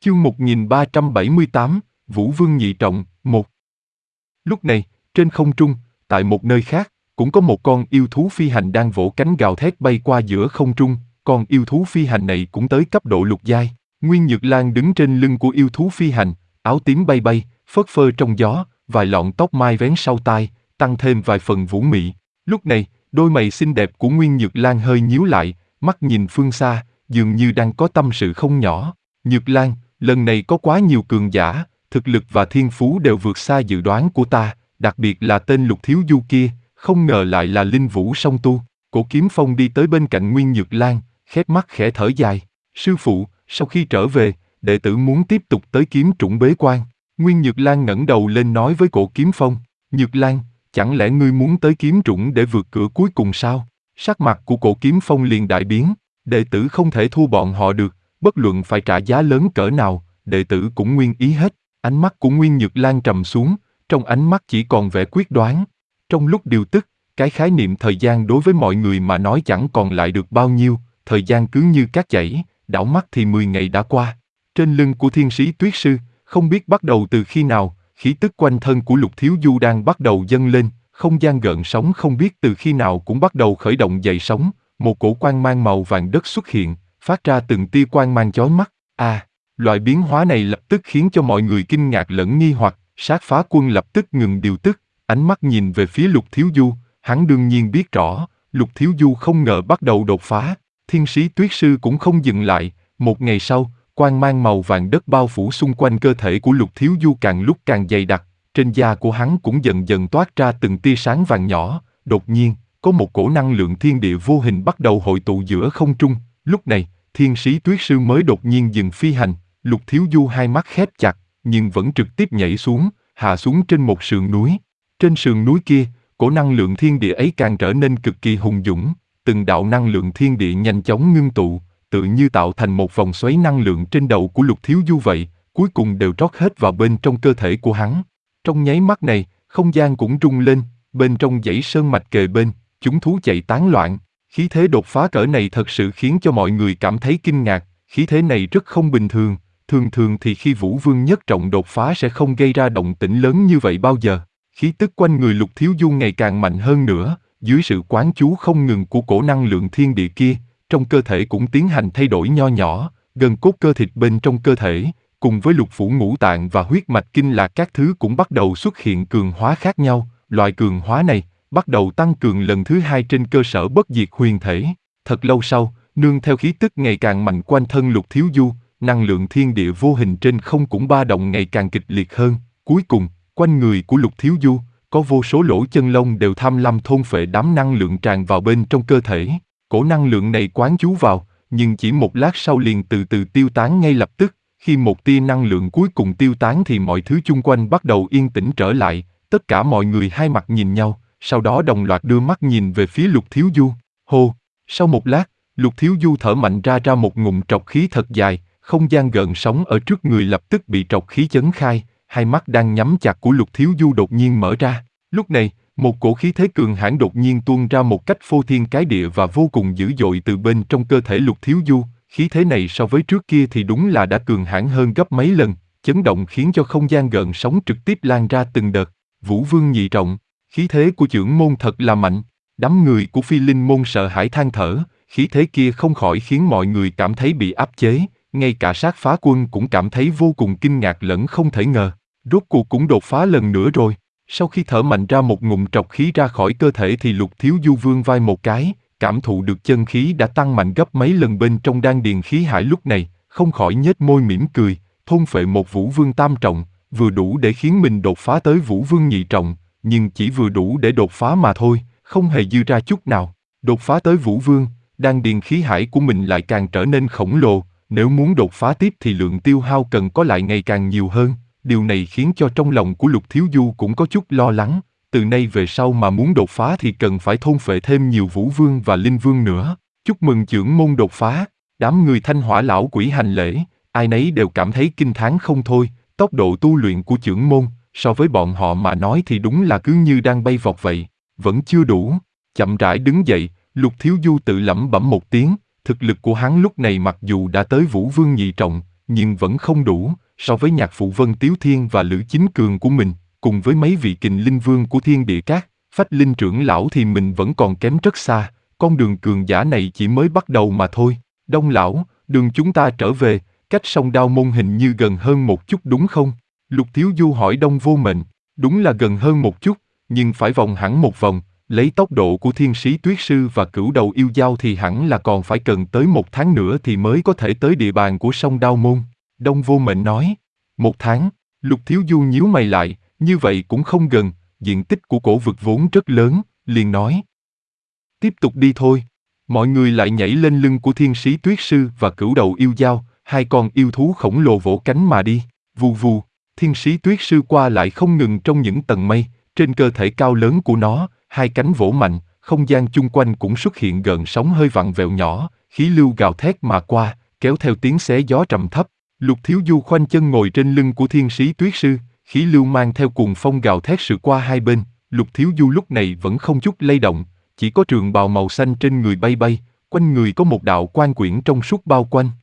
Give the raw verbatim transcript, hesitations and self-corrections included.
Chương một nghìn ba trăm bảy mươi tám, Vũ Vương Nhị Trọng, một. Lúc này, trên không trung, tại một nơi khác, cũng có một con yêu thú phi hành đang vỗ cánh gào thét bay qua giữa không trung. Con yêu thú phi hành này cũng tới cấp độ lục giai. Nguyên Nhược Lan đứng trên lưng của yêu thú phi hành, áo tím bay bay, phất phơ trong gió, vài lọn tóc mai vén sau tai, tăng thêm vài phần vũ mị. Lúc này, đôi mày xinh đẹp của Nguyên Nhược Lan hơi nhíu lại, mắt nhìn phương xa, dường như đang có tâm sự không nhỏ. Nhược Lan, lần này có quá nhiều cường giả, thực lực và thiên phú đều vượt xa dự đoán của ta, đặc biệt là tên Lục Thiếu Du kia, không ngờ lại là linh vũ song tu. Cổ Kiếm Phong đi tới bên cạnh Nguyên Nhược Lan, khép mắt khẽ thở dài. Sư phụ, sau khi trở về, đệ tử muốn tiếp tục tới kiếm trũng bế quan. Nguyên Nhược Lan ngẩng đầu lên nói với Cổ Kiếm Phong, Nhược Lan, chẳng lẽ ngươi muốn tới kiếm trũng để vượt cửa cuối cùng sao? Sắc mặt của Cổ Kiếm Phong liền đại biến, đệ tử không thể thua bọn họ được, bất luận phải trả giá lớn cỡ nào, đệ tử cũng nguyên ý hết. Ánh mắt của Nguyên Nhược Lan trầm xuống, trong ánh mắt chỉ còn vẻ quyết đoán. Trong lúc điều tức, cái khái niệm thời gian đối với mọi người mà nói chẳng còn lại được bao nhiêu, thời gian cứ như cát chảy, đảo mắt thì mười ngày đã qua. Trên lưng của Thiên Sĩ Tuyết Sư, không biết bắt đầu từ khi nào, khí tức quanh thân của Lục Thiếu Du đang bắt đầu dâng lên, không gian gợn sóng không biết từ khi nào cũng bắt đầu khởi động dậy sóng, một cổ quang mang màu vàng đất xuất hiện, phát ra từng tia quang mang chói mắt. À, loại biến hóa này lập tức khiến cho mọi người kinh ngạc lẫn nghi hoặc, Sát Phá Quân lập tức ngừng điều tức, ánh mắt nhìn về phía Lục Thiếu Du, hắn đương nhiên biết rõ, Lục Thiếu Du không ngờ bắt đầu đột phá. Thiên Sĩ Tuyết Sư cũng không dừng lại, một ngày sau, quang mang màu vàng đất bao phủ xung quanh cơ thể của Lục Thiếu Du càng lúc càng dày đặc, trên da của hắn cũng dần dần toát ra từng tia sáng vàng nhỏ. Đột nhiên, có một cổ năng lượng thiên địa vô hình bắt đầu hội tụ giữa không trung. Lúc này, Thiên Sĩ Tuyết Sư mới đột nhiên dừng phi hành. Lục Thiếu Du hai mắt khép chặt, nhưng vẫn trực tiếp nhảy xuống, hạ xuống trên một sườn núi. Trên sườn núi kia, cổ năng lượng thiên địa ấy càng trở nên cực kỳ hùng dũng, từng đạo năng lượng thiên địa nhanh chóng ngưng tụ, tự như tạo thành một vòng xoáy năng lượng trên đầu của Lục Thiếu Du vậy, cuối cùng đều trót hết vào bên trong cơ thể của hắn. Trong nháy mắt này, không gian cũng rung lên, bên trong dãy sơn mạch kề bên, chúng thú chạy tán loạn. Khí thế đột phá cỡ này thật sự khiến cho mọi người cảm thấy kinh ngạc, khí thế này rất không bình thường. Thường thường thì khi Vũ Vương nhất trọng đột phá sẽ không gây ra động tĩnh lớn như vậy bao giờ. Khí tức quanh người Lục Thiếu Du ngày càng mạnh hơn nữa, dưới sự quán chú không ngừng của cổ năng lượng thiên địa kia, trong cơ thể cũng tiến hành thay đổi nho nhỏ, gân cốt cơ thịt bên trong cơ thể, cùng với lục phủ ngũ tạng và huyết mạch kinh lạc các thứ cũng bắt đầu xuất hiện cường hóa khác nhau. Loại cường hóa này bắt đầu tăng cường lần thứ hai trên cơ sở bất diệt huyền thể. Thật lâu sau, nương theo khí tức ngày càng mạnh quanh thân Lục Thiếu Du, năng lượng thiên địa vô hình trên không cũng ba động ngày càng kịch liệt hơn. Cuối cùng, quanh người của Lục Thiếu Du, có vô số lỗ chân lông đều tham lam thôn phệ đám năng lượng tràn vào bên trong cơ thể. Cổ năng lượng này quán chú vào, nhưng chỉ một lát sau liền từ từ tiêu tán ngay lập tức. Khi một tia năng lượng cuối cùng tiêu tán thì mọi thứ chung quanh bắt đầu yên tĩnh trở lại. Tất cả mọi người hai mặt nhìn nhau, sau đó đồng loạt đưa mắt nhìn về phía Lục Thiếu Du. Hô! Sau một lát, Lục Thiếu Du thở mạnh ra ra một ngụm trọc khí thật dài, không gian gợn sóng ở trước người lập tức bị trọc khí chấn khai, hai mắt đang nhắm chặt của Lục Thiếu Du đột nhiên mở ra. Lúc này, một cổ khí thế cường hãn đột nhiên tuôn ra một cách phô thiên cái địa và vô cùng dữ dội từ bên trong cơ thể Lục Thiếu Du. Khí thế này so với trước kia thì đúng là đã cường hãn hơn gấp mấy lần, chấn động khiến cho không gian gợn sóng trực tiếp lan ra từng đợt. Vũ Vương Nhị Trọng, khí thế của chưởng môn thật là mạnh. Đám người của Phi Linh môn sợ hãi than thở, khí thế kia không khỏi khiến mọi người cảm thấy bị áp chế, ngay cả Sát Phá Quân cũng cảm thấy vô cùng kinh ngạc lẫn không thể ngờ. Rốt cuộc cũng đột phá lần nữa rồi. Sau khi thở mạnh ra một ngụm trọc khí ra khỏi cơ thể thì Lục Thiếu Du vươn vai một cái, cảm thụ được chân khí đã tăng mạnh gấp mấy lần bên trong đan điền khí hải lúc này, không khỏi nhếch môi mỉm cười, thôn phệ một Vũ Vương tam trọng, vừa đủ để khiến mình đột phá tới Vũ Vương nhị trọng, nhưng chỉ vừa đủ để đột phá mà thôi, không hề dư ra chút nào. Đột phá tới Vũ Vương, đan điền khí hải của mình lại càng trở nên khổng lồ, nếu muốn đột phá tiếp thì lượng tiêu hao cần có lại ngày càng nhiều hơn. Điều này khiến cho trong lòng của Lục Thiếu Du cũng có chút lo lắng, từ nay về sau mà muốn đột phá thì cần phải thôn phệ thêm nhiều Vũ Vương và Linh Vương nữa. Chúc mừng chưởng môn đột phá, đám người Thanh Hỏa lão quỷ hành lễ, ai nấy đều cảm thấy kinh thán không thôi, tốc độ tu luyện của chưởng môn, so với bọn họ mà nói thì đúng là cứ như đang bay vọt vậy, vẫn chưa đủ. Chậm rãi đứng dậy, Lục Thiếu Du tự lẩm bẩm một tiếng, thực lực của hắn lúc này mặc dù đã tới Vũ Vương nhị trọng, nhưng vẫn không đủ, so với nhạc phụ Vân Tiếu Thiên và Lữ Chính Cường của mình, cùng với mấy vị kình linh vương của Thiên Địa Các, Phách Linh trưởng lão thì mình vẫn còn kém rất xa, con đường cường giả này chỉ mới bắt đầu mà thôi. Đông lão, đường chúng ta trở về, cách sông Đao Môn hình như gần hơn một chút đúng không? Lục Thiếu Du hỏi Đông Vô Mệnh. Đúng là gần hơn một chút, nhưng phải vòng hẳn một vòng, lấy tốc độ của Thiên Sĩ Tuyết Sư và Cửu Đầu Yêu Dao thì hẳn là còn phải cần tới một tháng nữa thì mới có thể tới địa bàn của sông Đao Môn. Đông Vô Mệnh nói. Một tháng, Lục Thiếu Du nhíu mày lại, như vậy cũng không gần, diện tích của cổ vực vốn rất lớn, liền nói. Tiếp tục đi thôi. Mọi người lại nhảy lên lưng của Thiên Sĩ Tuyết Sư và Cửu Đầu Yêu Dao, hai con yêu thú khổng lồ vỗ cánh mà đi, vù vù. Thiên Sĩ Tuyết Sư qua lại không ngừng trong những tầng mây, trên cơ thể cao lớn của nó, hai cánh vỗ mạnh, không gian chung quanh cũng xuất hiện gợn sóng hơi vặn vẹo nhỏ, khí lưu gào thét mà qua, kéo theo tiếng xé gió trầm thấp. Lục Thiếu Du khoanh chân ngồi trên lưng của Thiên Sĩ Tuyết Sư, khí lưu mang theo cuồng phong gào thét sự qua hai bên. Lục Thiếu Du lúc này vẫn không chút lay động, chỉ có trường bào màu xanh trên người bay bay, quanh người có một đạo quan quyển trong suốt bao quanh.